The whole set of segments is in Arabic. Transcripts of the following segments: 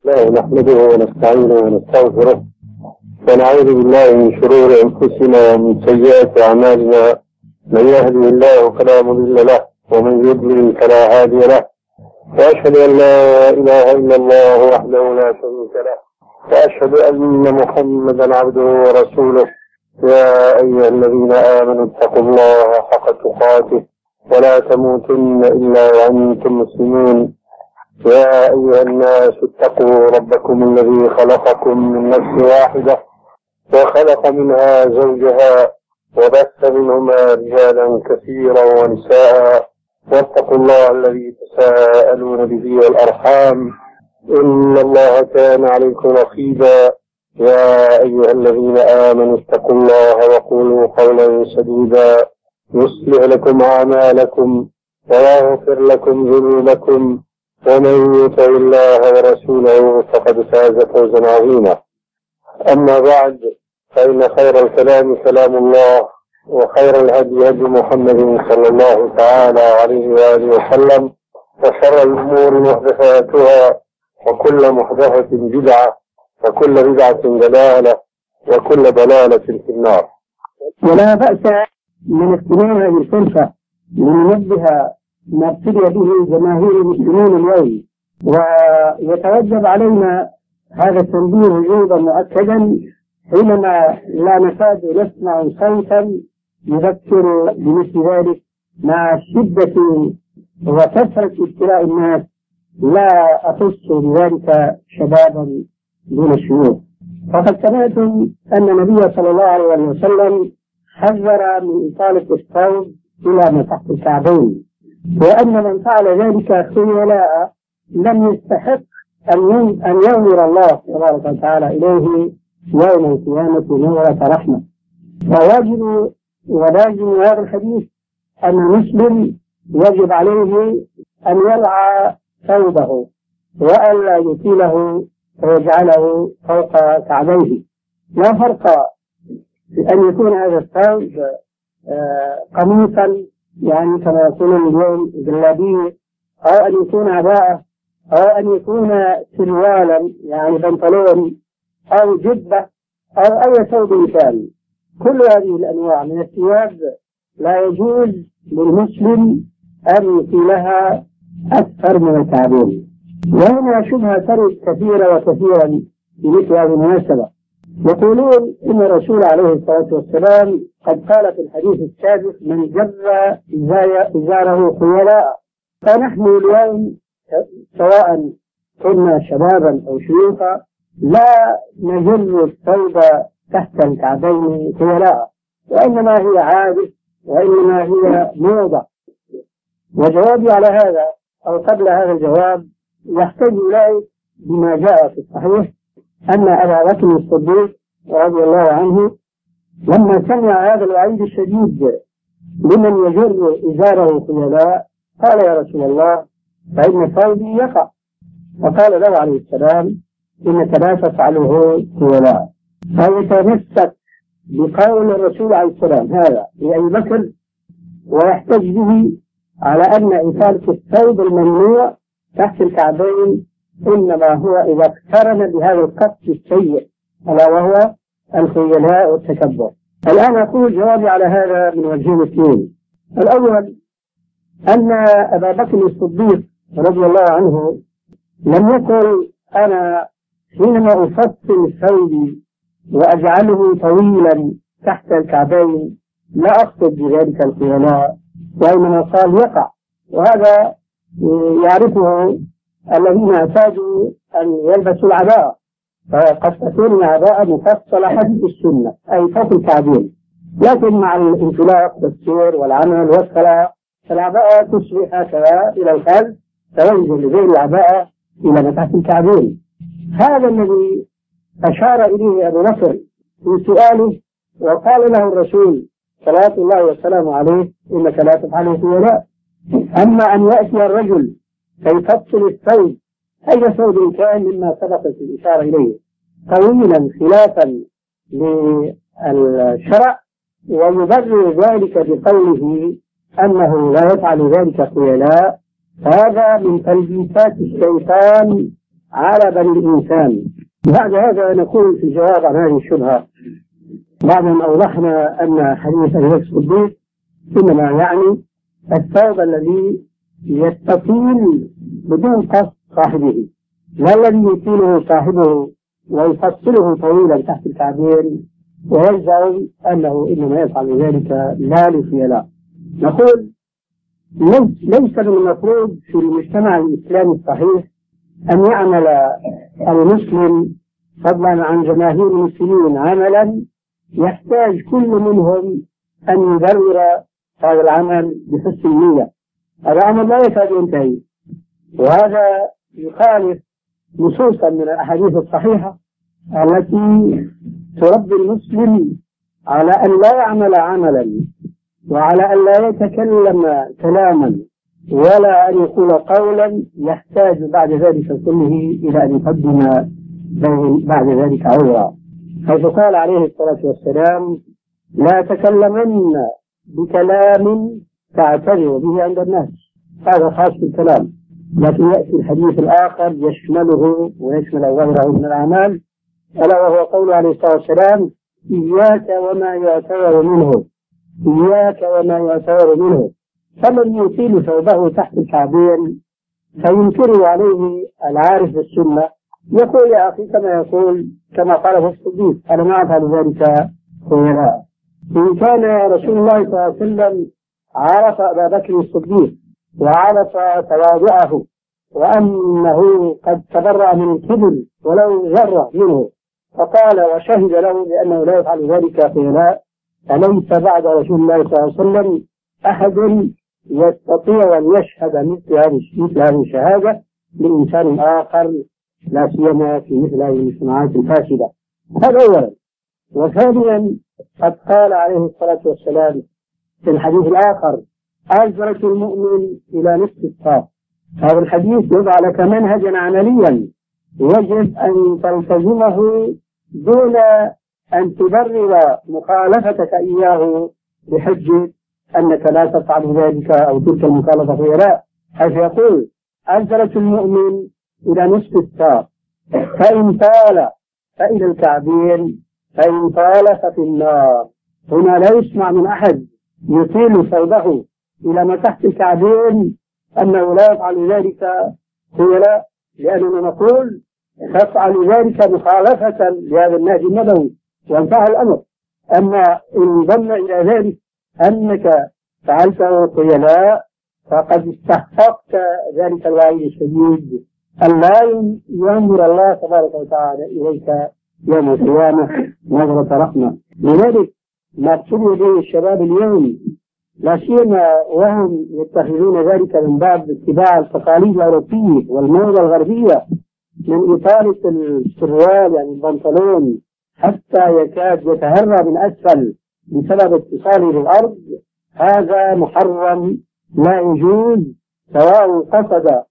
لا نحمده ونستعينه ونستغفره ونعوذ بالله من شرور أنفسنا ومن سيئات أعمالنا. من يهده الله فلا مضل له ومن يضلل فلا هادي له، وأشهد أن لا إله إلا الله وحده لا شريك له، وأشهد أن محمدا عبده ورسوله. يا أيها الذين آمنوا اتقوا الله حق تقاته ولا تموتن إلا وأنتم مسلمون. يا أيها الناس اتقوا ربكم الذي خلقكم من نفس واحدة وخلق منها زوجها وبث منهما رجالا كثيرا ونساء، واتقوا الله الذي تساءلون به والأرحام إن الله كان عليكم رقيبا. يا أيها الذين آمنوا اتقوا الله وقولوا قولا سديدا يصلح لكم أعمالكم ويغفر لكم ذنوبكم، ومن يطع الله ورسوله فقد فاز فوزا عظيما. أما بعد، فإن خير الكلام كلام الله، وخير الهدي هدي محمد صلى الله تعالى عليه وآله وسلم، وشر الأمور محدثاتها، وكل محدثة بدعة، وكل بدعة ضلالة، وكل ضلالة في النار. ولا بأس من اغتنام هذه الفرصة لننبه ما ابتلي به جماهير المسلمين اليوم، ويتوجب علينا هذا التنبيه وجوبا مؤكدا حينما لا نكاد نسمع صوتا يذكر بمثل ذلك مع شدة وكثرة ابتلاء الناس. لا أخص بذلك شبابا دون الشيوخ. فقد سمعتم أن النبي صلى الله عليه وسلم حذر من إطالة الثوب إلى ما تحت الكعبين، وأن من فعل ذلك خيلاء لم يستحق أن ينظر الله تبارك وتعالى إليه يوم القيامة نظرة رحمة. فواجب ولازم هذا الحديث أن المسلم يجب عليه أن يلعى ثوبه وألا يطيله ويجعله فوق كعبيه. لا فرق في أن يكون هذا الثوب قميصا، يعني كما يقولون اليوم جلابيه، أو أن يكون عباءة، أو أن يكون سروالا يعني بنطلون، أو جبة، أو أي ثوب ثاني. كل هذه الأنواع من الثياب لا يجوز للمسلم أن يطيلها أكثر من الكعبين. وهنا شبهة ترد كثيرا وكثيرا في مثل هذه المناسبة. يقولون إن الرسول عليه الصلاة والسلام قد قال في الحديث السابق: من جر إزاره خيلاء. فنحن اليوم سواء كنا شبابا أو شيوخا لا نجر الثوب تحت الكعبين خيلاء، وإنما هي عادة، وإنما هي موضة. وجوابي على هذا أو قبل هذا الجواب يحتاج إليه بما جاء في الصحيح أن أبا بكر الصديق رضي الله عنه لما سمع هذا الوعيد الشديد لمن يجر إزاره خيلاء قال: يا رسول الله، فإن ثوبي يقع. فقال له عليه السلام: إنك لا تفعله خيلاء. فيتمسك بقول الرسول عليه السلام هذا لأبي بكر، ويحتج به على أن إطالة الثوب الممنوع تحت الكعبين إنما هو إذا اقترن بهذا القصد السيء، ألا وهو الخيلاء والتكبر. الآن أقول جوابي على هذا من وجهين اثنين. الأول أن أبا بكر الصديق رضي الله عنه لم يقل: أنا حينما أفصل ثوبي وأجعله طويلا تحت الكعبين لا أقصد بذلك الخيلاء، وإنما قال يقع. وهذا يعرفه الذين اعتادوا أن يلبسوا العباءة، فقد تكون العباءة مفصلة حسب السنة أي فوق الكعبين، لكن مع الانطلاق والسير والعمل والصلاة فالعباءة تصبح هكذا إلى الخلف، فينزل غير العباءة إلى تحت الكعبين. هذا الذي أشار إليه أبو بكر في سؤاله، وقال له الرسول صلوات الله وسلامه عليه: إنك لا تفعله خيلاء. أما أن يأتي الرجل فيفصل الثوب أي ثوب كان مما سبقت الإشارة إليه طويلا خلافا للشرع، ويبرر ذلك بقوله أنه لا يفعل ذلك خيلاء، هذا من تلبيسات الشيطان على بني الإنسان. بعد هذا نقول في الجواب عن هذه الشبهة بعد أن أوضحنا أن حديث أبي بكر الصديق إنما يعني الثوب الذي يستطيل بدون قصد صاحبه، لا الذي يطيله صاحبه ويفصله طويلا تحت الكعبين ويزعم أنه إنما يفعل ذلك لا لخيلاء. نقول ليس من المفروض في المجتمع الإسلامي الصحيح أن يعمل المسلم فضلا عن جماهير المسلمين عملا يحتاج كل منهم أن يبرر هذا العمل بحسن النية. هذا عمل لا يكاد ينتهي، وهذا يخالف نصوصا من الأحاديث الصحيحة التي تربي المسلم على أن لا يعمل عملا وعلى أن لا يتكلم كلاما ولا أن يقول قولا يحتاج بعد ذلك كله إلى أن يقدم بعد ذلك عذرا، حيث قال عليه الصلاة والسلام: لا تكلمن بكلام تعتذر به عند الناس. هذا خاص بالكلام، لكن يأتي الحديث الآخر يشمله ويشمل غيره من الأعمال، ألا وهو قول عليه الصلاة والسلام: إياك وما يعتذر منه، إياك وما يعتذر منه. فمن يطيل ثوبه تحت الكعبين فينكر عليه العارف بالسنة يقول: يا أخي كما قال في الصديق: أنا ما أفعل ذلك خيلاء. إن كان رسول الله صلى الله عليه وسلم عرف أبا بكر الصديق وعرف تواضعه وأنه قد تبرأ من الكبر ولو ذرة منه فقال وشهد له بأنه لا يفعل ذلك خيلاء، فليس بعد رسول الله صلى الله عليه وسلم أحد يستطيع أن يشهد مثل هذه الشهادة لإنسان آخر، لا سيما في مثل هذه المجتمعات الفاسدة. هذا أولا. وثانيا قد قال عليه الصلاة والسلام في الحديث الآخر: أجرة المؤمن إلى نصف الساق. هذا الحديث يضع لك منهجا عمليا يجب أن تلتزمه دون أن تبرر مخالفتك إياه بحجة أنك لا تفعل ذلك أو تلك المخالفة خيلاء، حيث يقول: أجرة المؤمن إلى نصف الساق، فإن طال فإلى الكعبين، فإن طال ففي النار. هنا لا يسمع من أحد يطيل ثوبه إلى ما تحت الكعبين أنه لا يفعل ذلك خيلاء، لأننا نقول تفعل ذلك مخالفة لهذا النهج النبوي وانتهى الأمر. أما إن ظن إلى ذلك أنك فعلته خيلاء فقد استحققت ذلك الوعيد الشديد أن لا ينظر الله تبارك وتعالى إليك يوم القيامة نظرة رحمة. لذلك ما ابتلي به الشباب اليوم لا سيما وهم يتخذون ذلك من باب اتباع التقاليد الأوروبية والموضة الغربية من إطالة السروال يعني البنطلون حتى يكاد يتهرى من أسفل بسبب اتصاله بالأرض، هذا محرم لا يجوز، سواء قصد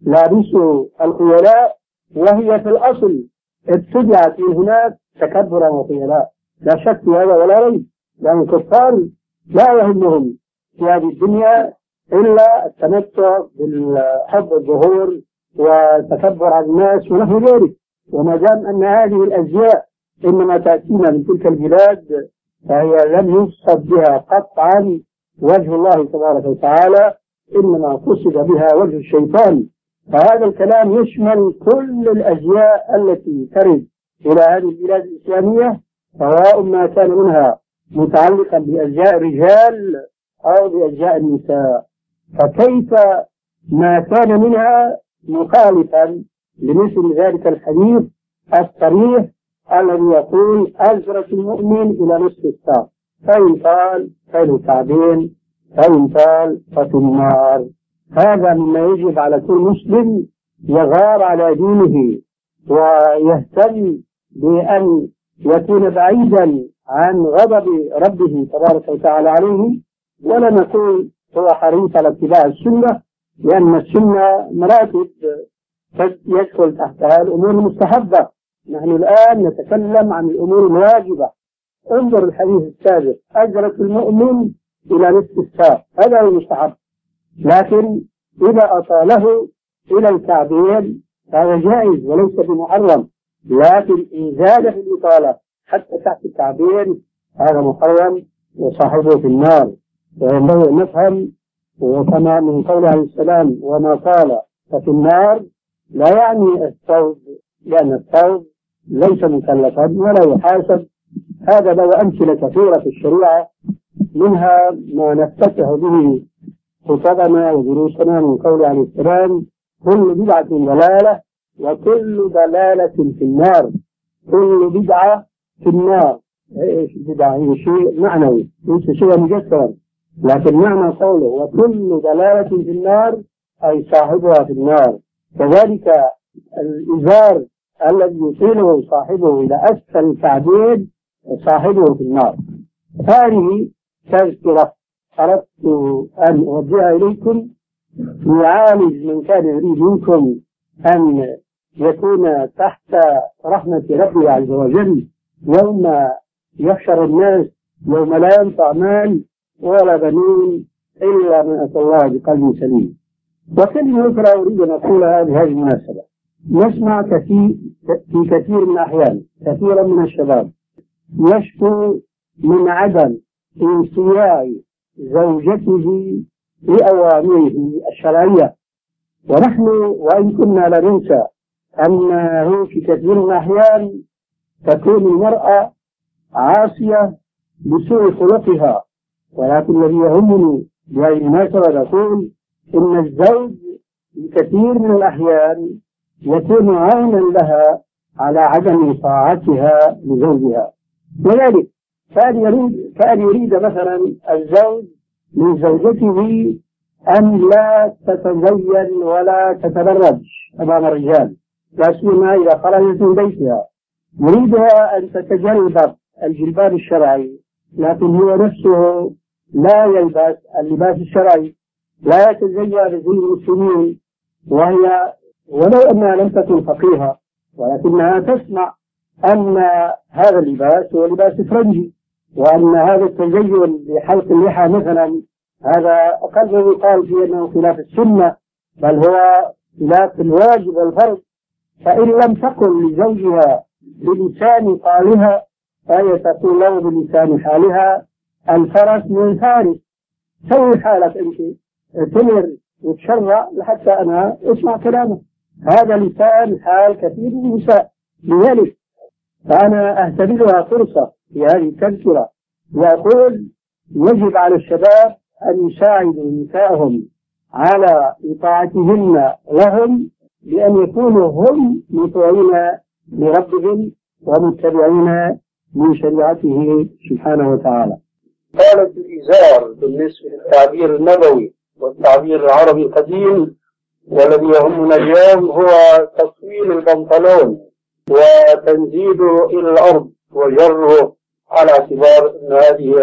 لابسه الخيلاء وهي في الأصل ابتدعت من هناك تكبرا وخيلاء، لا شك في هذا ولا ريب، لأن الكفار لا يهمهم في هذه الدنيا إلا التمتع بالحب الظهور والتكبر على الناس ونحو ذلك. وما دام أن هذه الأزياء إنما تأتينا من تلك البلاد فهي لم يقصد بها قطعا وجه الله تبارك وتعالى، إنما قصد بها وجه الشيطان. فهذا الكلام يشمل كل الأزياء التي ترد إلى هذه البلاد الإسلامية، سواء ما كان منها متعلقا بأزياء الرجال أو بأزياء النساء، فكيف ما كان منها مخالفا لمثل ذلك الحديث الصريح الذي يقول: أجرة المؤمن إلى نصف الساق، فإن طال فإلى الكعبين، فإن طال ففي النار. هذا مما يجب على كل مسلم يغار على دينه ويهتم بأن يكون بعيدا عن غضب ربه تبارك وتعالى عليه. ولا نقول هو حريص على اتباع السنة، لأن السنة مراتب يدخل تحتها الأمور المستحبة. نحن الآن نتكلم عن الأمور الواجبة. انظر الحديث السابق: أجرة المؤمن إلى نصف الساق، هذا هو المستحب. لكن إذا أطاله إلى الكعبين هذا جائز وليس بمحرم، لكن إن زاد في الإطالة حتى تحت التعبير هذا محرم وصاحبه في النار. وينبغي أن نفهم، وكما من قوله عليه السلام وما قال ففي النار لا يعني الثوب، لأن الثوب ليس مكلفا ولا يحاسب. هذا له أمثلة كثيرة في الشريعة، منها ما نفتتح به خطبنا ودروسنا من قوله عليه السلام كل بدعة ضلالة وكل ضلالة في النار. كل بدعة في النار. ايش البدعة؟ هي شيء معنوي ليس شيء مجسدا، لكن معنى قوله وكل ضلالة في النار أي صاحبها في النار. كذلك الإزار الذي يطيله صاحبه إلى أسفل الكعبين صاحبه في النار. هذه تذكرة أردت أن أوجهها إليكم ليعالج من كان يريد منكم أن يكون تحت رحمة ربه عز وجل يوم يحشر الناس يوم لا ينفع مال ولا بنون إلا من أتى الله بقلب سليم. وكلمة أخرى أريد أن أقولها بهذه المناسبة. نسمع في كثير من الأحيان كثيرا من الشباب يشكو من عدم انصياع زوجته لأوامره الشرعية، ونحن وإن كنا لا ننسى أنه في كثير من الأحيان تكون المرأة عاصية بسوء خلقها، ولكن الذي يهمني بهذه المناسبة نقول إن الزوج في كثير من الأحيان يكون عونا لها على عدم طاعتها لزوجها. وذلك كأن يريد مثلا الزوج من زوجته أن لا تتزين ولا تتبرج أمام الرجال، لا سيما إذا خرجت من بيتها، يريدها أن تتجلبب الجلباب الشرعي، لكن هو نفسه لا يلبس اللباس الشرعي، لا يتزين بزي المسلمين، وهي ولو أنها لم تكن فقيهة ولكنها تسمع أن هذا اللباس هو لباس فرنجي، وأن هذا التزين بحلق اللحى مثلا هذا أقل ما يقال فيه أنه خلاف السنة، بل هو خلاف الواجب والفرض. فإن لم تقل لزوجها بلسان قالها فهي تقول له بلسان حالها الفرس من فارس، سوي حالك أنت تمر وتشرع لحتى أنا أسمع كلامه. هذا لسان حال كثير من النساء. لذلك فأنا أهتبلها فرصة في هذه التذكرة وأقول يجب على الشباب أن يساعدوا نساءهم على إطاعتهن لهم، بأن يكونوا هم مطيعين لربهم ومتبعين من شريعته سبحانه وتعالى. قالت الإزار بالنسبة للتعبير النبوي والتعبير العربي القديم، والذي يهمنا اليوم هو تطويل البنطلون وتنزيله إلى الأرض وجره، على اعتبار أن هذه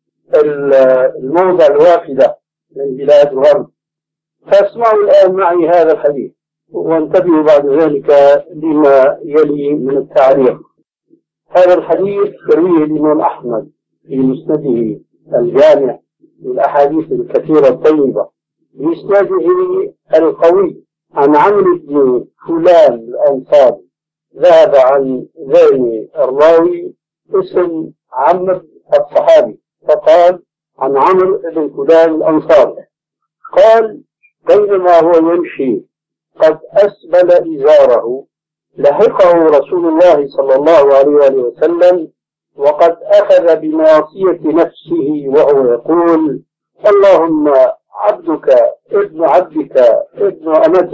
الموضة الوافدة من بلاد الغرب. فاسمعوا الآن معي هذا الحديث وانتبهوا بعد ذلك لما يلي من التعليق. هذا الحديث يرويه الإمام أحمد في مسنده الجامع للأحاديث الكثيرة الطيبة بإسناده القوي عن عمرو بن فلان الأنصاري. ذهب عن ذهن الراوي اسم عمرو الصحابي فقال عن عمرو بن فلان الأنصاري قال بينما هو يمشي قد أسبل إزاره لحقه رسول الله صلى الله عليه وسلم وقد أخذ بناصية نفسه وهو يقول اللهم عبدك ابن عبدك ابن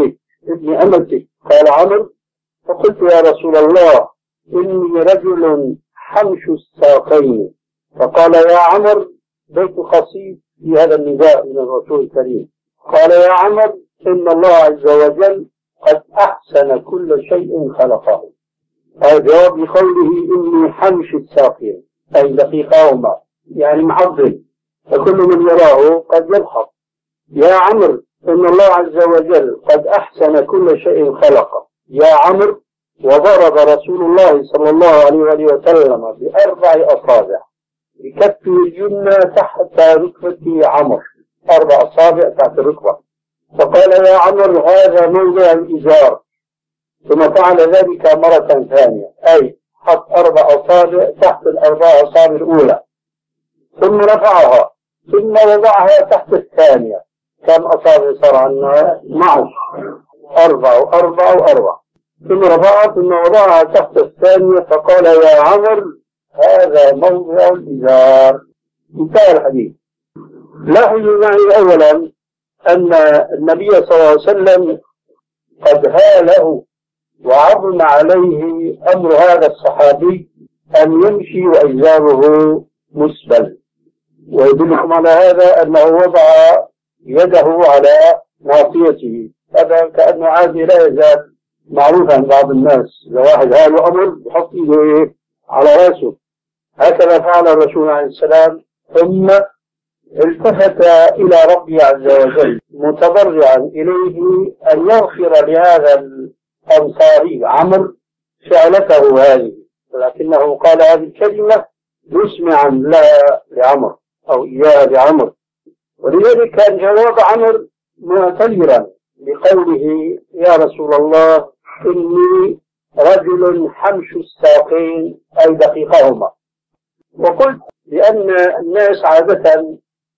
أمتك. قال عمرو فقلت يا رسول الله إني رجل حمش الساقين. فقال يا عمرو بيت قصيد في هذا النداء من الرسول الكريم. قال يا عمرو إن الله عز وجل قد أحسن كل شيء خلقه. هذا جواب لقوله إني حمش الساقين أي دقيقهما يعني معضل، فكل من يراه قد يضحك. يا عمرو إن الله عز وجل قد أحسن كل شيء خلقه. يا عمرو وضرب رسول الله صلى الله عليه وسلم ب4 أصابع بكفه اليمنى تحت ركبة عمرو، 4 أصابع تحت الركبة. فقال يا عمرو هذا موضع الإزار ثم فعل ذلك مرة ثانية، أي حط 4 أصابع تحت ال4 أصابع الأولى، ثم رفعها، ثم وضعها تحت الثانية. كم أصابع صار عندنا؟ 12. 4 و4 و4. ثم رفعها ثم وضعها تحت الثانية، فقال يا عمر هذا موضع الإزار. انتهى الحديث. لاحظوا معي أولا أن النبي صلى الله عليه وسلم قد هاله وعظم عليه أمر هذا الصحابي أن يمشي وإزاره مسبل، ويدلكم على هذا أنه وضع يده على ناصيته. هذا كأنه عادي لا يزال معروف عن بعض الناس، إذا واحد هاله أمر بحط إيده على رأسه. هكذا فعل الرسول عليه السلام، ثم التفت إلى ربه عز وجل متضرعا إليه أن يغفر لهذا الأنصاري عمرو فعلته هذه، ولكنه قال هذه الكلمة مسمعا لها لعمرو أو إياها لعمرو. ولذلك كان جواب عمرو معتذرا بقوله يا رسول الله إني رجل حمش الساقين، أي دقيقهما. وقلت لأن الناس عادة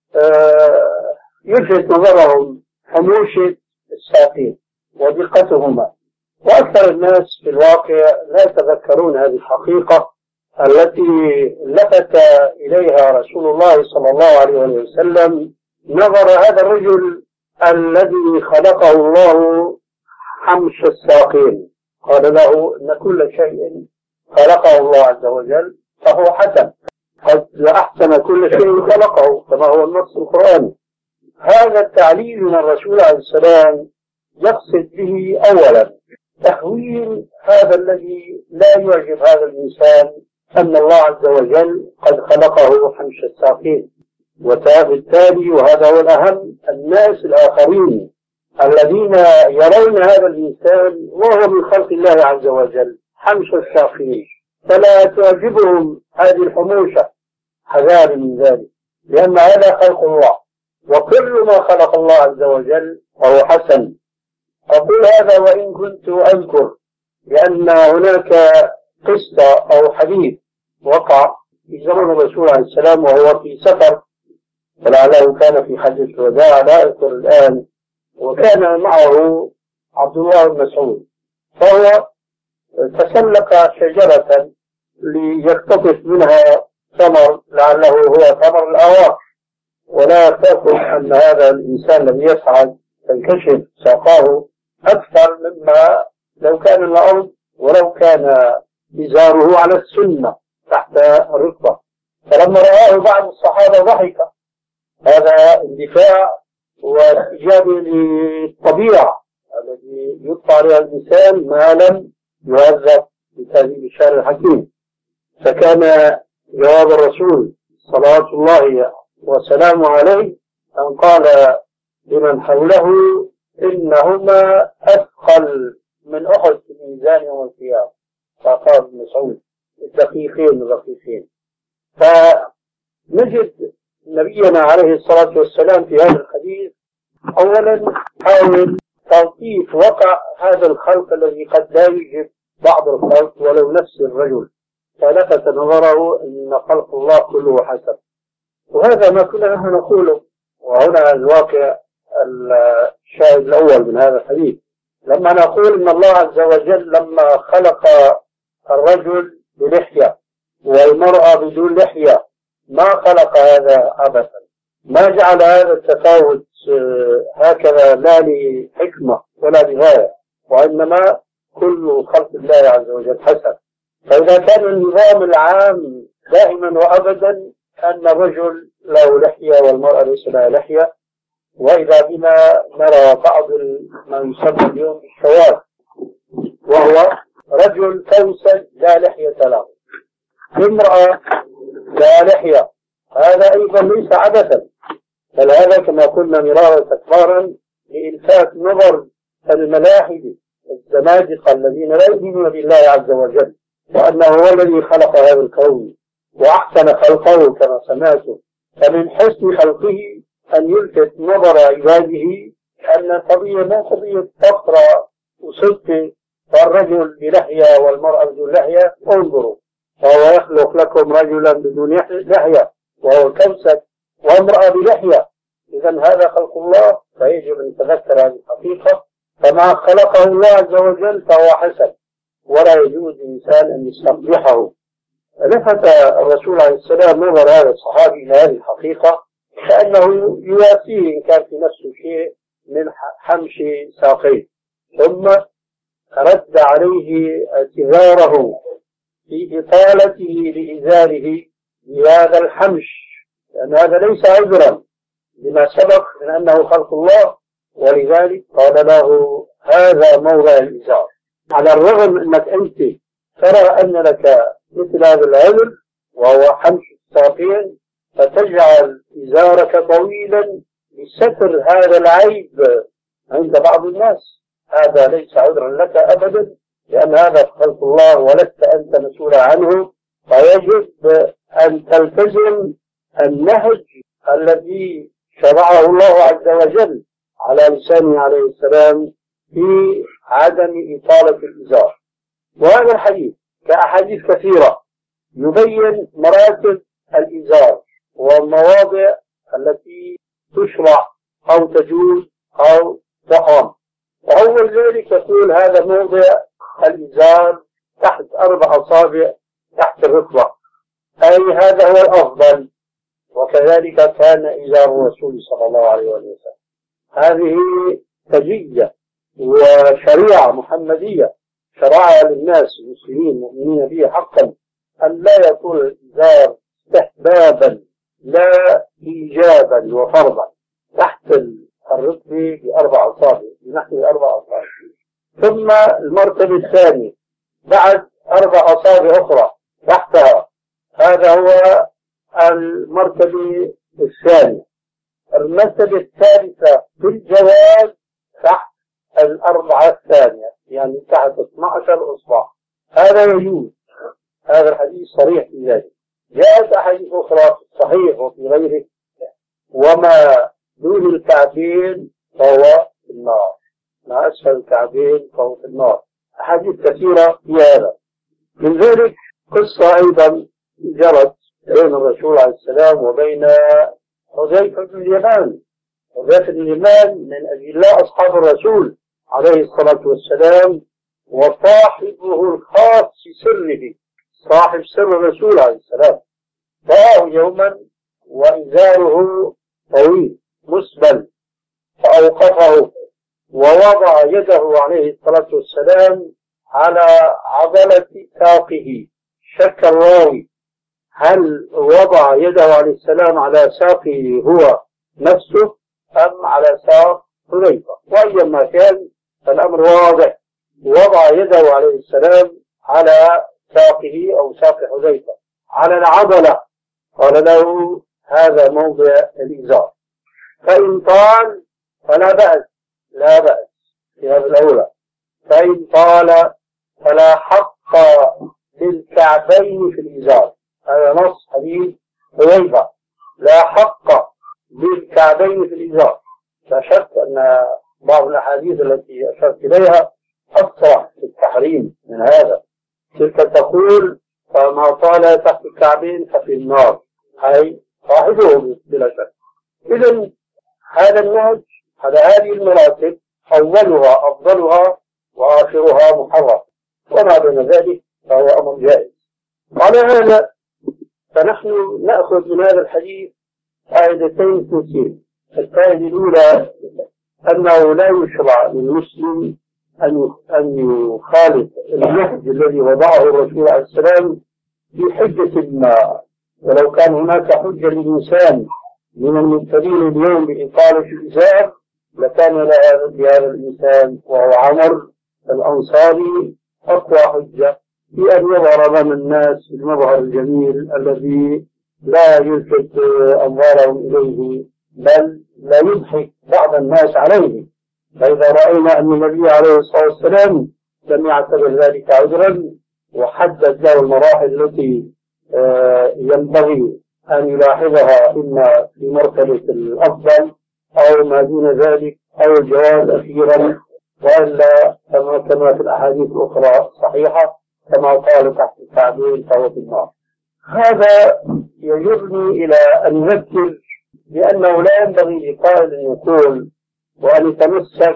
يلفت نظرهم حموشة الساقين ودقتهما، وأكثر الناس في الواقع لا يتذكرون هذه الحقيقة التي لفت إليها رسول الله صلى الله عليه وسلم نظر هذا الرجل الذي خلقه الله حمش الساقين. قال له إن كل شيء خلقه الله عز وجل فهو حسن، قد أحسن كل شيء خلقه كما هو النص القرآني. هذا التعليل من الرسول عليه السلام يقصد به أولا تهويل هذا الذي لا يعجب هذا الإنسان أن الله عز وجل قد خلقه حمش الساقين، وبالتالي وهذا هو الأهم الناس الآخرين الذين يرون هذا الإنسان وهو من خلق الله عز وجل حمش الساقين فلا تعجبهم هذه الحموشة، حذار من ذلك، لأن هذا خلق الله، وكل ما خلق الله عز وجل فهو حسن. أقول هذا وإن كنت أذكر لأن هناك قصة أو حديث وقع في زمن الرسول عليه السلام وهو في سفر، ولعله كان في حجة الوداع لا أذكر الآن، وكان معه عبد الله بن مسعود، فهو تسلق شجرة ليقتطف منها ثمر لعله هو ثمر الأواق، ولا تأخذ أن هذا الإنسان الذي يسعد تنكشف ساقاه أكثر مما لو كان الأرض ولو كان إزاره على السنة تحت الركبة. فلما رآه بعض الصحابة ضحك. هذا اندفاع واستجابة للطبيعة الذي يطلع عليها الإنسان ما لم يهذب بتهذيب الشارع الحكيم. فكان جواب الرسول صلوات الله وسلامه عليه أن قال لمن حوله إنهما أثقل من أحد في الميزان يوم القيامة. فقال ابن مسعود الدقيقين. فنجد نبينا عليه الصلاة والسلام في هذا الحديث أولا حاول تلطيف وقع هذا الخلق الذي قد لا يجب بعض الخلق ولو نفس الرجل، فلفت نظره أن خلق الله كله حسن. وهذا ما كنا نحن نقوله، وهنا الواقع الشاهد الأول من هذا الحديث لما نقول أن الله عز وجل لما خلق الرجل بلحية والمرأة بدون لحية ما خلق هذا عبثا، ما جعل هذا التفاوت هكذا لا لحكمة ولا لغاية، وإنما كل خلق الله عز وجل حسن. فإذا كان النظام العام دائما وأبدا أن الرجل له لحية والمرأة ليس لها لحية، وإذا بنا نرى بعض ما يسمى اليوم الشواذ، وهو رجل كوسج لا لحية له، امرأة لا لحية، هذا أيضا ليس عبثا، بل هذا كما قلنا مرارا تكرارا لإلفات نظر الملاحدة الزنادقة الذين لا يؤمنون بالله عز وجل وأنه هو الذي خلق هذا الكون وأحسن خلقه كما سمعتم. فمن حسن خلقه أن يلفت نظر عباده أن القضية ما قضية فقر وصدق فالرجل بلحية والمرأة بدون لحية انظروا، فهو يخلق لكم رجلا بدون لحية وهو كمسك، وامرأة بلحية. إذا هذا خلق الله، فيجب أن نتذكر هذه الحقيقة. فما خلقه الله عز وجل فهو حسن، ولا يجوز للإنسان أن يستقبحه. لفت الرسول عليه السلام نظر هذا الصحابي إلى هذه الحقيقة كأنه يواسيه إن كان في نفسه شيء من حمش ساقيه، ثم رد عليه اعتذاره في إطالته لإزاره بهذا الحمش، لأن هذا ليس عذرا لما سبق من أنه خلق الله، ولذلك قال له هذا موضع الإزار. على الرغم أنك أنت ترى أن لك مثل هذا العذر وهو حمش الساقين، فتجعل إزارك طويلا لستر هذا العيب عند بعض الناس، هذا ليس عذرا لك أبدا، لأن هذا خلق الله ولست أنت مسؤولا عنه. فيجب أن تلتزم النهج الذي شرعه الله عز وجل على لسانه عليه السلام في عدم إطالة الإزار. وهذا الحديث كأحاديث كثيرة يبين مراتب الإزار والمواضع التي تشرع أو تجوز أو تحرم. وأول ذلك يقول هذا موضع الإزار تحت 4 أصابع تحت الركبة، أي هذا هو الأفضل، وكذلك كان إزار الرسول صلى الله عليه وسلم. هذه تجية وشريعة محمدية شرعها للناس المسلمين المؤمنين به حقا، أن لا يطول الإزار استحبابا لا إيجابا وفرضا، تحت الركبة ب4 أصابع، بنحو 4 أصابع. ثم المرتبة الثانية بعد 4 أصابع أخرى تحتها، هذا هو المرتبة الثانية. المرتبة الثالثة في الجواز تحت 4 الثانية، يعني تحت 12 إصبع، هذا يجوز. هذا الحديث صريح في ذلك. جاءت أحاديث أخرى في الصحيح وفي غيره وما دون الكعبين فهو في النار، ما أسفل الكعبين فهو في النار، أحاديث كثيرة في هذا. من ذلك قصة أيضا جرت بين الرسول عليه السلام وبين حذيفة بن اليمان. حذيفة بن اليمان من أجلاء أصحاب الرسول عليه الصلاة والسلام، وصاحبه الخاص في سره، صاحب سر الرسول عليه السلام. رآه يوما وإزاره طويل مسبل، فأوقفه ووضع يده عليه الصلاة والسلام على عضلة ساقه. شك الراوي هل وضع يده عليه السلام على ساقه هو نفسه أم على ساق حذيفة؟ وأيما كان فالأمر واضح، وضع يده عليه السلام على ساقه أو ساق حذيفة على العضلة. قال له هذا موضع الإزار، فإن طال فلا بأس، لا بأس في هذا الأولى. فإن طال فلا حق للكعبين في الإزار، هذا نص حديث حذيفة، لا حق للكعبين في الإزار. لا شك أن بعض الأحاديث التي أشرت إليها أصرح في التحريم من هذا. تلك تقول فما طال تحت الكعبين ففي النار، أي صاحبه بلا شك. إذن هذا النهج على هذه المراتب أولها أفضلها وآخرها محرم، وما بين ذلك فهو أمر جائز. وعلى هذا فنحن نأخذ من هذا الحديث فائدتين اثنتين. الفائدة الأولى أنه لا يشرع للمسلم أن يخالف النهج الذي وضعه الرسول عليه السلام بحجة ما، ولو كان هناك حجة للإنسان من المبتلين اليوم بإطالة الإزار لكان لهذا الإنسان وهو عمر الأنصاري أقوى حجة في أن يظهر أمام الناس المظهر الجميل الذي لا يلفت أنظارهم إليه، بل لا يضحك بعض الناس عليه. فإذا رأينا أن النبي عليه الصلاة والسلام لم يعتبر ذلك عذرا وحدد له المراحل التي ينبغي أن يلاحظها إما في مرتبة الأفضل أو ما دون ذلك أو الجواز أخيرا، وإلا كما في الأحاديث الأخرى صحيحة كما قال تحت التعبير فهو في النار. هذا يجرني إلى أن نذكر بأنه لا ينبغي لقائل أن يقول وأن يتمسك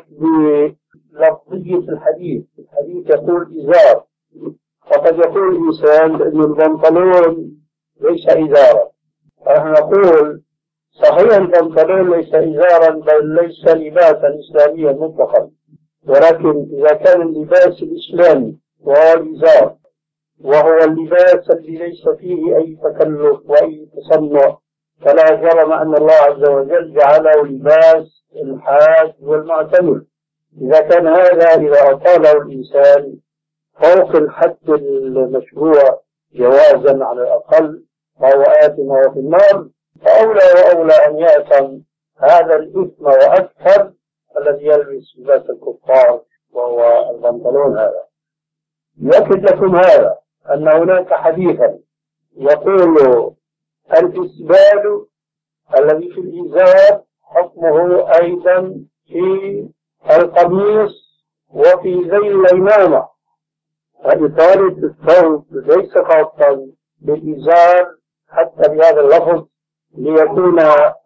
بلفظية الحديث يقول إزار، وقد يقول الإنسان أن البنطلون ليس إزارا، فنحن نقول صحيح البنطلون ليس إزارا بل ليس لباسا إسلاميا مطلقا، ولكن إذا كان اللباس الإسلامي وهو الإزار وهو اللباس الذي ليس فيه أي تكلف وأي تصنع فلا جرم أن الله عز وجل جعله لباس الحاج والمعتمر. إذا كان هذا إذا أطاله الإنسان فوق الحد المشروع جوازا على الأقل فهو آثم وفي النار، فأولى وأولى أن يأثم هذا الإثم وأكثر الذي يلبس لباس الكفار وهو البنطلون. هذا يؤكد لكم هذا أن هناك حديثا يقول الإسبال الذي في الإزار حكمه أيضا في القميص وفي ذيل العمامة، فإطالة الثوب ليس خاصا بالإزار حتى بهذا اللفظ ليكون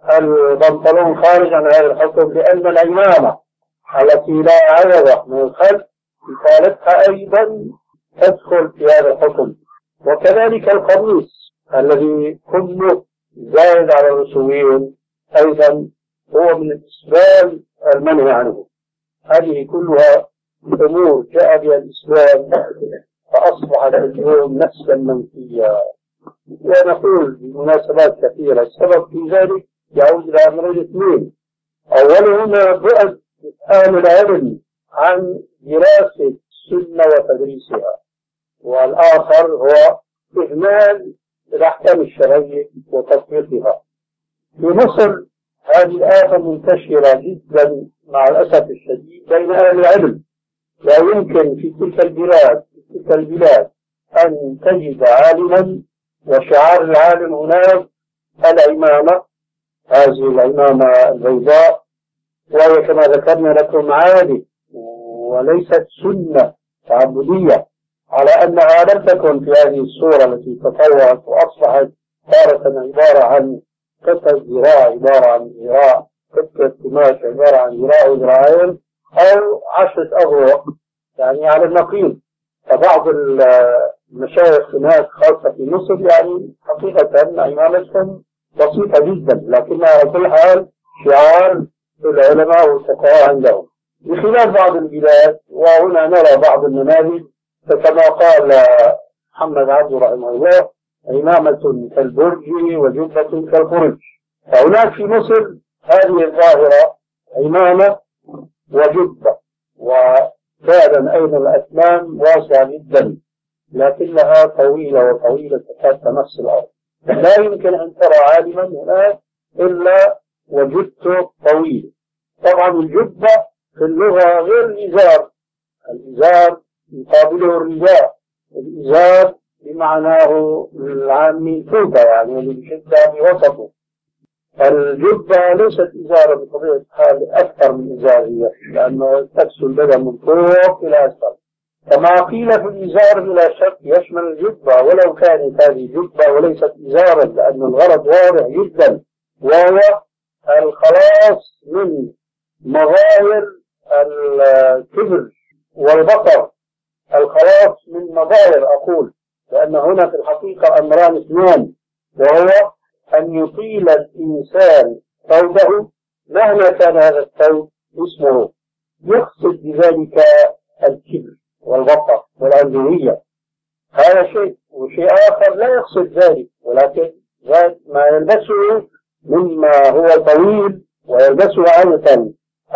البنطلون خارج عن هذا الحكم، لأن العمامة التي لا عوض من الخلف إطالتها أيضا تدخل في هذا الحكم، وكذلك القميص الذي كله زائد على الرسولين أيضا هو من الإسلام المنهي عنه. هذه كلها أمور جاء بها الإسلام فأصبحت اليوم نسلا منفيا، ونقول بمناسبات كثيرة السبب في ذلك يعود إلى أمرين اثنين: أولهما بعد أهل العلم عن دراسة السنة وتدريسها، والآخر هو إهمال الأحكام الشرعية وتطبيقها. في مصر هذه الآفة منتشرة جدا مع الأسف الشديد بين أهل العلم، لا يمكن في تلك البلاد أن تجد عالما وشعار العالم هناك العمامة، هذه العمامة البيضاء، وهي كما ذكرنا لكم عادة وليست سنة تعبدية، على أنها لم تكن في هذه الصورة التي تطورت وأصبحت تارة عبارة عن قطعة ذراع، عبارة عن ذراع، قطعة قماش عبارة عن ذراع وذراعين أو 10 أغرق يعني على النقيض. فبعض المشايخ هناك خاصة في مصر يعني حقيقة أن عمامتهم بسيطة جدا، لكنها على كل حال شعار العلماء والفقهاء عندهم، بخلاف بعض البلاد. وهنا نرى بعض النماذج فكما قال محمد عبده رحمه الله: عمامة كالبرج وجبة كالبرج. فهناك في مصر هذه الظاهرة عمامة وجبة، وفعلا أيضا الأكمام واسعة جدا لكنها طويلة تكاد تمس الأرض. لا يمكن أن ترى عالما هناك إلا وجبته طويل. طبعا الجبة في اللغة غير الإزار، الإزار يقابله الرداء، الإزار بمعناه العامي فوقه يعني اللي بشدها بوسطه. الجبة ليست إزارة بطبيعة الحال أكثر من إزار هي، لأنه تكسو البدن من فوق إلى أسفل. كما قيل في الإزار بلا شك يشمل الجبة ولو كانت هذه جبة وليست إزارا، لأن الغرض واضح جدا وهو الخلاص من مظاهر الكبر والبطر، الخلاص من مظاهر أقول، لأن هنا في الحقيقة أمران اثنان، وهو أن يطيل الإنسان ثوبه مهما كان هذا الثوب اسمه، يقصد بذلك الكبر والبطر والأنزوية، هذا شيء. وشيء آخر لا يقصد ذلك، ولكن ما يلبسه مما هو طويل ويلبسه عادة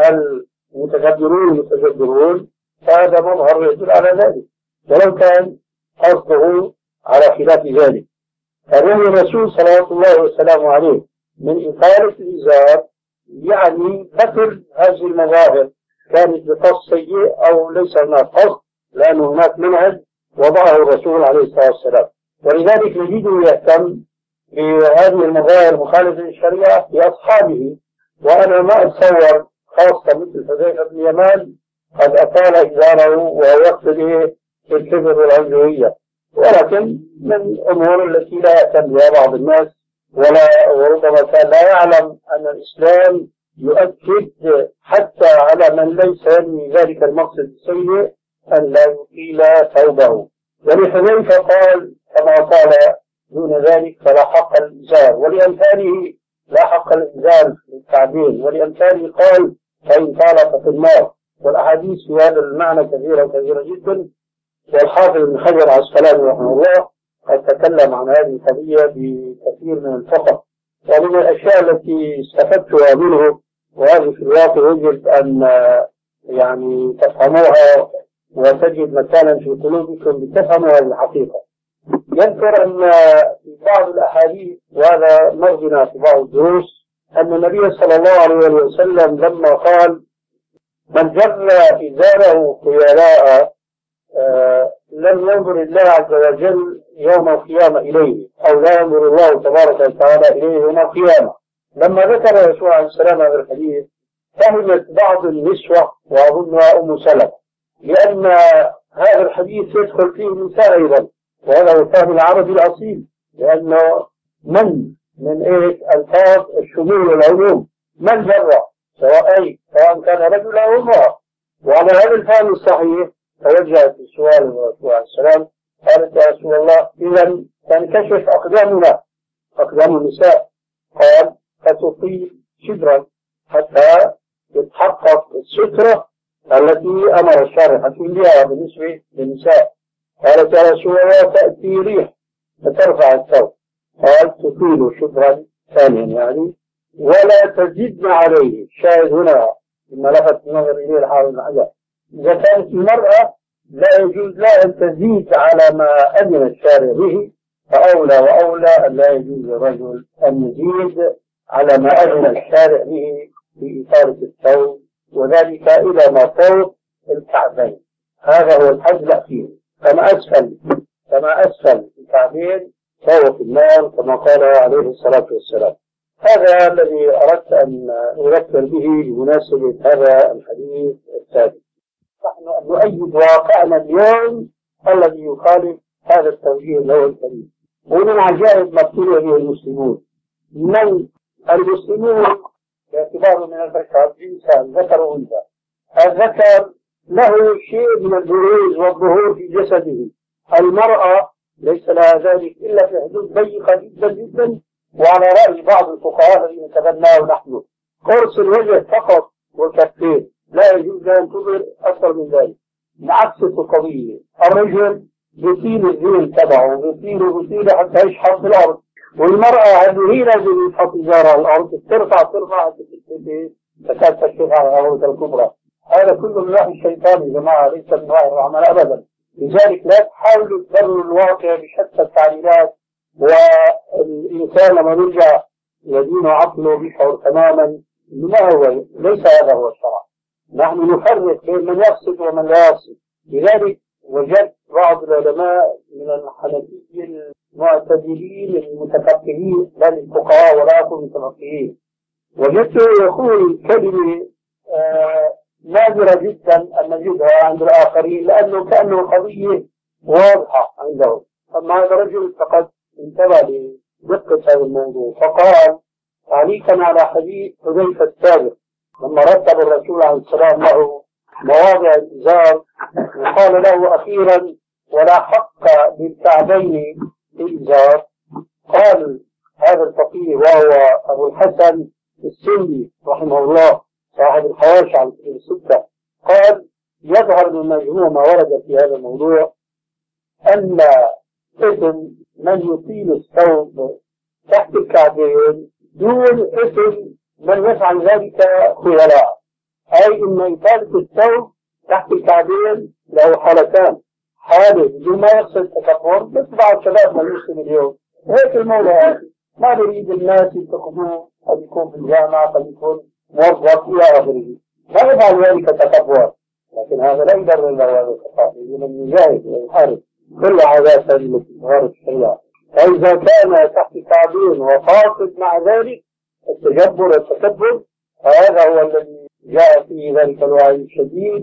المتجبرون فهذا مظهر يدل على ذلك، ولو كان قصده على خلاف ذلك. فنهي الرسول صلى الله وسلم عليه من إطالة الإزار يعني بطل هذه المظاهر، كانت بقصد سيء أو ليس هناك قصد، لأن هناك منهج وضعه الرسول عليه الصلاة والسلام. ولذلك نجده يهتم بهذه المظاهر مخالفة للشريعة في أصحابه. وأنا ما أتصور خاصة مثل حذيفة بن يمان قد أطال إزاره وهو يقصد الكبر والعنجهية، ولكن من الأمور التي لا يهتم بها بعض الناس، وربما كان لا يعلم أن الإسلام يؤكد حتى على من ليس ينوي ذلك المقصد السيء أن لا يطيل ثوبه. ولحذيفة قال كما قال دون ذلك فلا حق الإنزال، ولأمثاله لا حق الإنزال للتعبين، ولأمثاله قال فإن قال ففي النار. والأحاديث في هذا المعنى كثيرة جدا، والحافظ ابن حجر العسقلاني رحمه الله قد تكلم عن هذه القضية بكثير من الفقه. ومن الأشياء التي استفدتها منه، وهذه في الواقع يجب أن يعني تفهموها وتجد مكانا في قلوبكم لتفهموا هذه الحقيقة. يذكر أن في بعض الأحاديث، وهذا مرجنا في بعض الدروس، أن النبي صلى الله عليه وسلم لما قال من جر إزاره خيلاء لم ينظر الله عز وجل يوم القيامة إليه، أو لا ينظر الله تبارك وتعالى إليه يوم القيامة. لما ذكر يسوع عليه السلام هذا الحديث فهمت بعض النسوة وأظنها أم سلمة، لأن هذا الحديث يدخل فيه النساء أيضا، وهذا هو الفهم العربي الأصيل، لأنه من ألفاظ الشمول والعموم، من جر سواء كان رجلا أو امرأة. وعلى هذا الفهم الصحيح توجهت السؤال الرسول عليه السلام، قالت يا رسول الله إذا تنكشف أقدام النساء، قال فتطيل شبرا حتى يتحقق السترة التي أمر الشارع حكيم بها بالنسبة للنساء. قالت يا رسول الله تأتي ريح فترفع الثوب، قال تطيل شبرا ثانيا يعني ولا تزدن عليه. شاهد هنا ثم لفت النظر إليه الحافظ بن حجر، إذا كانت المرأة لا يجوز لها أن تزيد على ما أذن الشارع به، فأولى وأولى أن لا يجوز للرجل أن يزيد على ما أذن الشارع به في إطالة الثوب، وذلك إلى ما فوق الكعبين. هذا هو الحد الأخير، كما أسفل الكعبين فهو في النار كما قال عليه الصلاة والسلام. هذا الذي أردت أن أذكر به بمناسبة هذا الحديث الثالث. نحن نؤيد واقعنا اليوم الذي يخالف هذا التوجيه له الكريم. ومن عجائب ما ابتلي به المسلمون، من المسلمون باعتباره من البشر جنسان ذكر وانثى، الذكر له شيء من البروز والظهور في جسده، المرأة ليس لها ذلك إلا في حدود ضيقة جدا جدا، وعلى رأي بعض الفقهاء الذين تبناه نحن قرص الوجه فقط والكفين، لا يجوز أن تظهر أكثر من ذلك. عكس القضية، الرجل يطيل الذيل تبعه، يطيل حتى يشحط في الأرض، والمرأة هذه هي لازم يحط إزارها الأرض، ترفع تكاد تشفع على الأرض الكبرى. هذا كله من وحي الشيطان يا جماعة، ليس من وحي الرحمن أبدا. لذلك لا تحاولوا تبرروا الواقع بشتى التعليلات، والإنسان لما يرجع يدين عقله بيشعر تماما ما هو، ليس هذا هو الشرع. نحن نفرق بين من يقصد ومن لا يقصد. لذلك وجدت بعض العلماء من الحنفية المعتدلين المتفقهين، لا الفقهاء ولا المتفقهين، وجدته يقول كلمة نادرة جدا أن نجدها عند الآخرين، لأنه كأنه قضية واضحة عندهم. أما هذا الرجل فقد انتبه لدقة هذا الموضوع، فقال تعليقا على حديث حذيفة السابق لما رتب الرسول عليه السلام له مواضع الإزار وقال له أخيرا ولا حق للكعبين في الإزار، قال هذا الفقيه وهو أبو الحسن السندي رحمه الله صاحب الحواشي على كتب الستة، قال يظهر من مجموع ما ورد في هذا الموضوع أن اسم من يطيل الثوب تحت الكعبين دون اسم من يفعل ذلك خيلاء، أي أن إطالة الثوب تحت الكعبين له حالتان، حالة بدون ما يقصد تكبر، بس بعض شبابنا المسلم اليوم هيك الموضوع، ما نريد الناس يتخذوه، قد يكون في الجامعة، قد يكون موظف إلى آخره، ما يفعل ذلك تكبر، لكن هذا لا يبرر له هذا الخطأ، من يجاهد ويحارب كل عادات التي تظهر الشريعة. فإذا كان تحت كعبين وقاصد مع ذلك التجبر والتكبر، فهذا هو الذي جاء فيه ذلك الوعي الشديد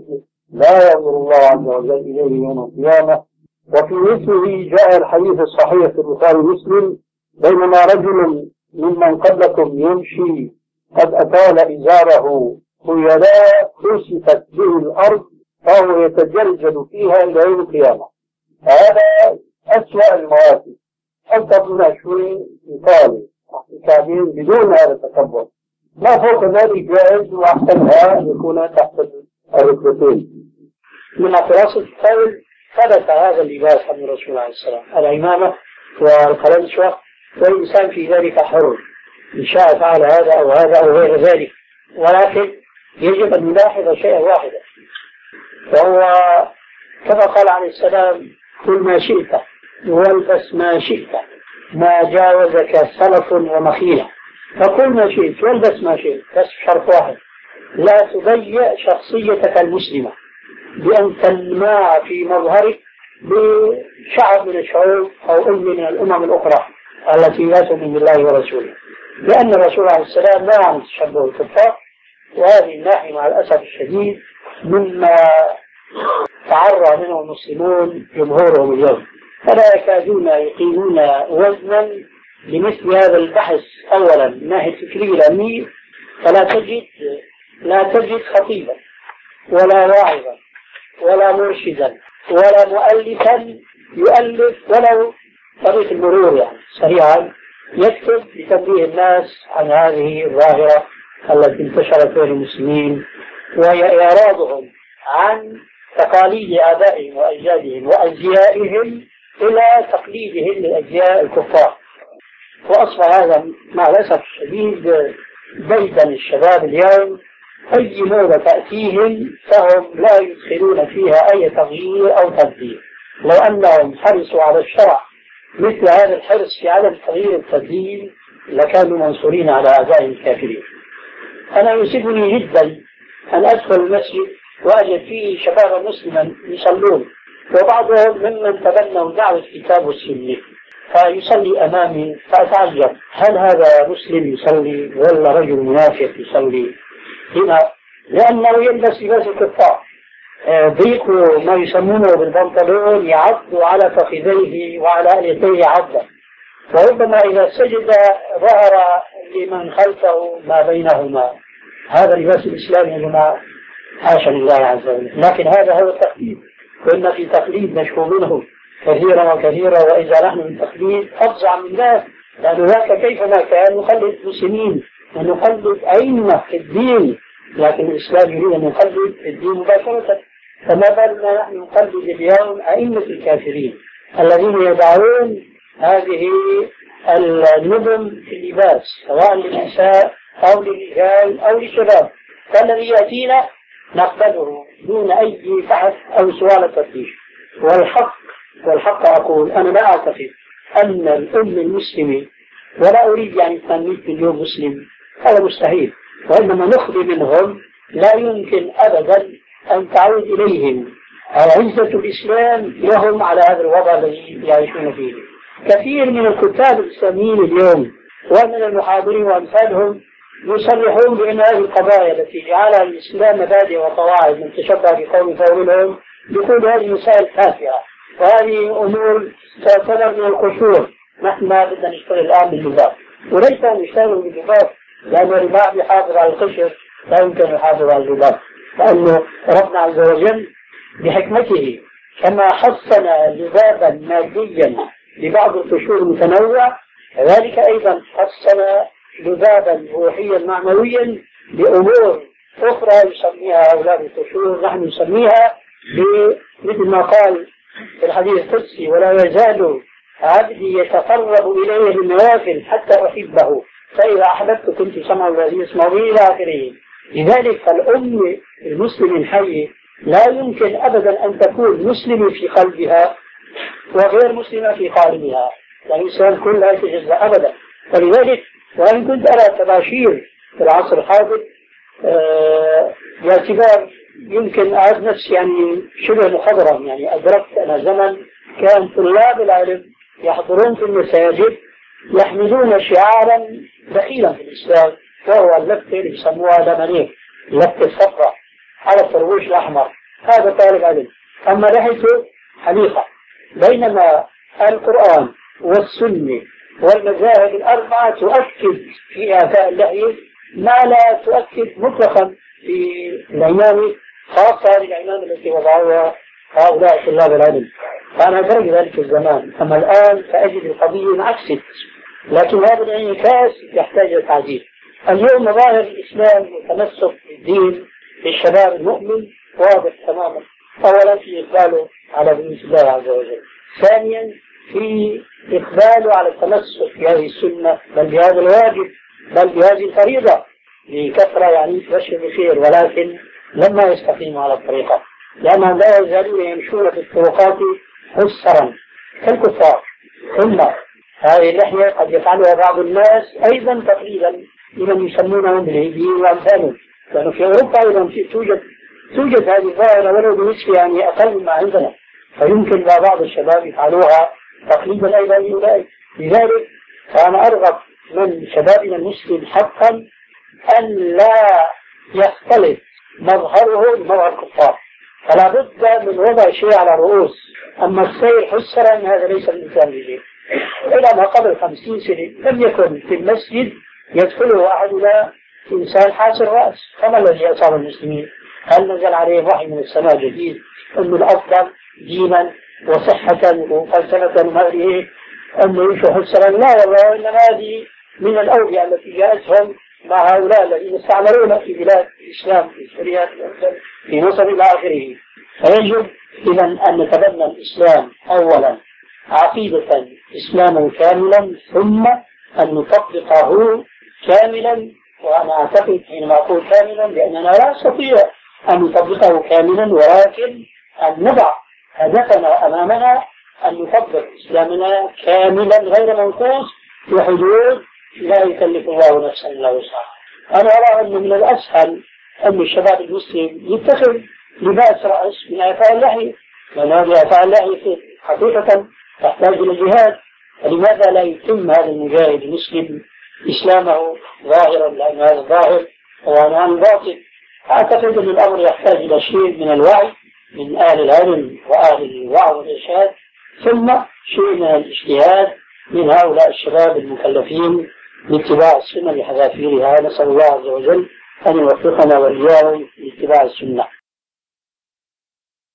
لا ينظر الله عز وجل إليه يوم القيامة. وفي مثله جاء الحديث الصحيح في البخاري ومسلم: بينما رجل ممن قبلكم يمشي قد أطال إزاره خيلاء خسفت به الأرض فهو يتجلجل فيها إلى يوم القيامة. هذا أسوأ المواقف. حتى من أشهر يطال كابين بدون هذا التكبر. ما فوق ذلك جائز، وأحسنها أن يكون تحت الركبتين. من خلاصة القول ثبت هذا اللباس عن الرسول عليه السلام، العمامة والقلنسوة، والإنسان في ذلك حر، إن شاء فعل هذا أو هذا أو غير ذلك، ولكن يجب أن نلاحظ شيئا واحدا، وهو كما قال عليه السلام: كل ما شئت والبس ما شئت ما جاوزك سلف ومخيلة. فكل ما شئت والبس ما شئت، بس شرط واحد: لا تضيع شخصيتك المسلمة بأن تلمع في مظهرك بشعب من الشعوب أو أمة من الأمم الأخرى التي لا تؤمن بالله ورسوله، لأن الرسول عليه السلام ما عن تشبه الكفار، وهذه الناحية مع الأسف الشديد مما تعرى منه المسلمون جمهورهم اليوم، فلا يكادون يقيمون وزنا لمثل هذا البحث. أولا من ناحية الفكرية العلمية، فلا تجد خطيبا ولا واعظا ولا مرشدا ولا مؤلفا يؤلف ولو طريق المرور يعني سريعا يكتب لتنبيه الناس عن هذه الظاهرة التي انتشرت بين المسلمين، وإعراضهم عن تقاليد آبائهم وأجدادهم وأزيائهم إلى تقليدهم لأزياء الكفار. وأصبح هذا مع الأسف الشديد ديدا الشباب اليوم، أي موضة تأتيهم فهم لا يدخلون فيها أي تغيير أو تبديل. لو أنهم حرصوا على الشرع مثل هذا الحرص في عدم تغيير التبديل لكانوا منصورين على أعدائهم الكافرين. أنا يؤسفني جدا أن أدخل المسجد وأجد فيه شبابا مسلما يصلون، وبعضهم ممن تبنوا دعوة الكتاب والسنة، فيصلي أمامي فأتعجب: هل هذا مسلم يصلي ولا رجل منافق يصلي؟ هنا لأنه يلبس لباس الكفار، ضيق ما يسمونه بالبنطلون يعض على فخذيه وعلى أليتيه عضا، وربما إذا سجد ظهر لمن خلفه ما بينهما. هذا لباس الإسلام يا جماعة، حاشا لله عز وجل. لكن هذا هو التقليد، كنا في تقليد نشكو منه كثيرا وكثيرا، وإذا نحن من تقليد أفظع من ذلك، لأن ذاك كيفما كان نقلد مسلمين ونقلد أئمة في الدين، لكن الإسلام يريد أن نقلد الدين مباشرة. فما بالنا نحن نقلد اليوم أئمة الكافرين الذين يدعون هذه النظم في اللباس سواء للنساء أو للرجال أو للشباب، فالذي يأتينا نقبله دون أي بحث أو سؤال تفتيش. والحق أقول أنا لا أعتقد أن الأمة المسلمة، ولا أريد يعني 800 مليون مسلم، هذا مستحيل، وإنما نخبي منهم لا يمكن أبدا أن تعود إليهم عزة الإسلام لهم على هذا الوضع الذي يعيشون فيه. كثير من الكتاب الإسلاميين اليوم ومن المحاضرين وأمثالهم يصرحون بأن هذه القضايا التي جعلها الإسلام مبادئ وقواعد من تشبه بقوم فاولهم، يقول هذه مسائل تافهة وهذه أمور تعتبر من القشور. نحن ما بدنا نشتغل الآن باللباس، وليس نشتغل باللباس لأن الرباع يحافظ على القشر، لا يمكن يحافظ على اللباس، لأنه ربنا عز وجل بحكمته كما حصن لبابا ماديا لبعض القشور المتنوع، كذلك أيضا حصن لبابا روحيا معنويا لأمور أخرى يسميها أولاد القشور، نحن نسميها مثل ما قال في الحديث القدسي: ولا يزال عبدي يتقرب إليه بالنوافل حتى أحبه فإذا أحببت كنت سمع الذي يسمع به إلى آخره. لذلك فالأم المسلم الحي لا يمكن أبدا أن تكون مسلمة في قلبها وغير مسلمة في قالبها، يعني الإنسان كلها يتجزأ أبدا. فلذلك وأن كنت أرى تباشير في العصر الحاضر باعتبار يمكن أعد نفسي يعني شبه مخضرم، يعني أدركت أنا زمن كان طلاب العلم يحضرون في المساجد يحملون شعارا دخيلا في الإسلام، وهو اللفتة اللي يسموها لمنيك، اللفتة الصفراء على الطربوش الأحمر، هذا طالب علم. أما لحيته حليقة. بينما القرآن والسنة والمذاهب الأربعة تؤكد في إعفاء اللحية ما لا تؤكد مطلقا في العمامة، خاصة العمامة التي وضعوها هؤلاء طلاب العلم. فأنا أدرك ذلك الزمان. أما الآن فأجد القضية انعكست، لكن هذا الانعكاس يحتاج إلى تعديل. اليوم ظاهر الإسلام والتمسك بالدين للشباب المؤمن واضح تماما. أولا في إقباله على دين الله عز وجل، ثانيا في إقباله على التمسك بهذه السنة، بل بهذا الواجب، بل بهذه الفريضة لكثرة يعني تبشر بخير، ولكن لما يستقيموا على الطريقة، لأنهم لا يزالون يمشون في الطرقات حسرا كالكفار. ثم هذه اللحية قد يفعلها بعض الناس أيضا تقليدا لمن يسمونهم بالهيبيين وأمثالهم، لأنه في أوروبا أيضا توجد هذه الظاهرة ولو بنسبة يعني أقل مما عندنا، فيمكن بعض الشباب يفعلوها تقليدا أيضا لأولئك. لذلك فأنا أرغب من شبابنا المسلم حقا أن لا يختلط مظهره بمظهر الكفار، فلا بد من وضع شيء على الرؤوس. أما السير حسرا هذا ليس الإنسان بشيء. إلى ما قبل 50 سنة لم يكن في المسجد يدخله أحدنا إنسان حاسر رأس. فما الذي أصاب المسلمين؟ هل نزل عليهم وحي من السماء جديد أنه الأفضل دينا وصحة وفلسفة وما أدري أنه يمشوا حسرا؟ لا والله، إنما هذه من الأوبئة التي جاءتهم مع هؤلاء الذين استعملونا في بلاد الإسلام في سوريا في مصر إلى آخره. فيجب إذا أن نتبنى الإسلام أولا عقيدة إسلاما كاملا، ثم أن نطبقه كاملا. وأنا أعتقد حينما أقول كاملا لأننا لا نستطيع أن نطبقه كاملا، ولكن أن نضع هدفنا أمامنا أن نطبق إسلامنا كاملا غير منقوص في حدود لا يكلف الله نفسا إلا وسعها. أنا أرى أن من الأسهل أن الشباب المسلم يتخذ لباس رأس من إعفاء اللحية، لأن هذه إعفاء اللحية حقيقة تحتاج إلى جهاد. فلماذا لا يتم هذا المجاهد المسلم إسلامه ظاهرا، لأن هذا ظاهر وعنوان باطل. أعتقد أن الأمر يحتاج إلى شيء من الوعي من أهل العلم وأهل الوعي والإرشاد، ثم شيء من الاجتهاد من هؤلاء الشباب المكلفين لاتباع السنة بحذافيرها. نسأل الله عز وجل أن يوفقنا وإياهم لاتباع السنة.